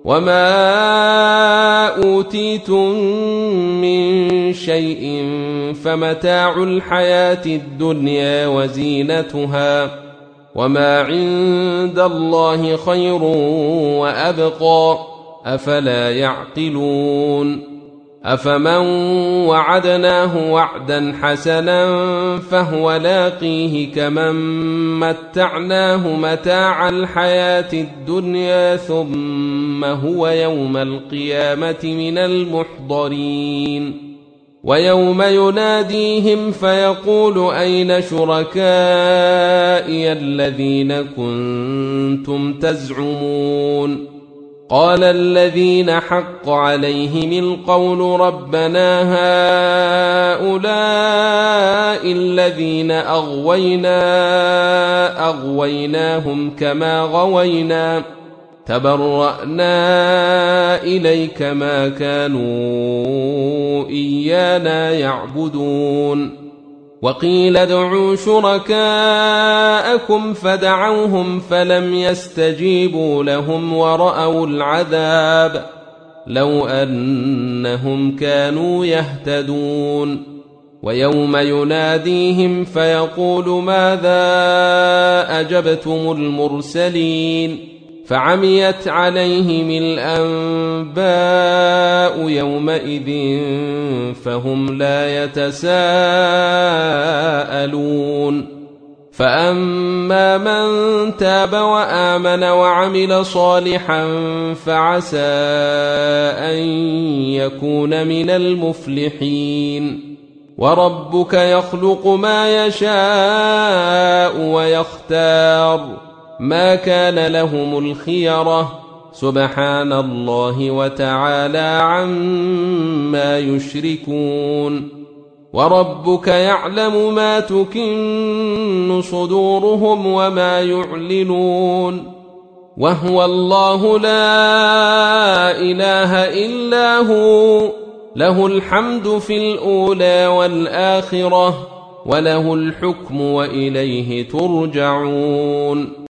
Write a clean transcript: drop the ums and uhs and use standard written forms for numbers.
وما أوتيتم من شيء فمتاع الحياة الدنيا وزينتها وما عند الله خير وأبقى أفلا يعقلون أفمن وعدناه وعدا حسنا فهو لاقيه كمن متعناه متاع الحياة الدنيا ثم هو يوم القيامة من المحضرين ويوم يناديهم فيقول أين شركائي الذين كنتم تزعمون قال الذين حق عليهم القول ربنا هؤلاء الذين أغويناهم كما غوينا تبرأنا إليك ما كانوا إيانا يعبدون وقيل ادعوا شركاءكم فدعوهم فلم يستجيبوا لهم ورأوا العذاب لو أنهم كانوا يهتدون ويوم يناديهم فيقول ماذا أجبتم المرسلين فعميت عليهم الأنباء يومئذ فهم لا يتساءلون فأما من تاب وآمن وعمل صالحا فعسى أن يكون من المفلحين وربك يخلق ما يشاء ويختار ما كان لهم الخيرة سبحان الله وتعالى عما يشركون وربك يعلم ما تكن صدورهم وما يعلنون وهو الله لا إله إلا هو له الحمد في الأولى والآخرة وله الحكم وإليه ترجعون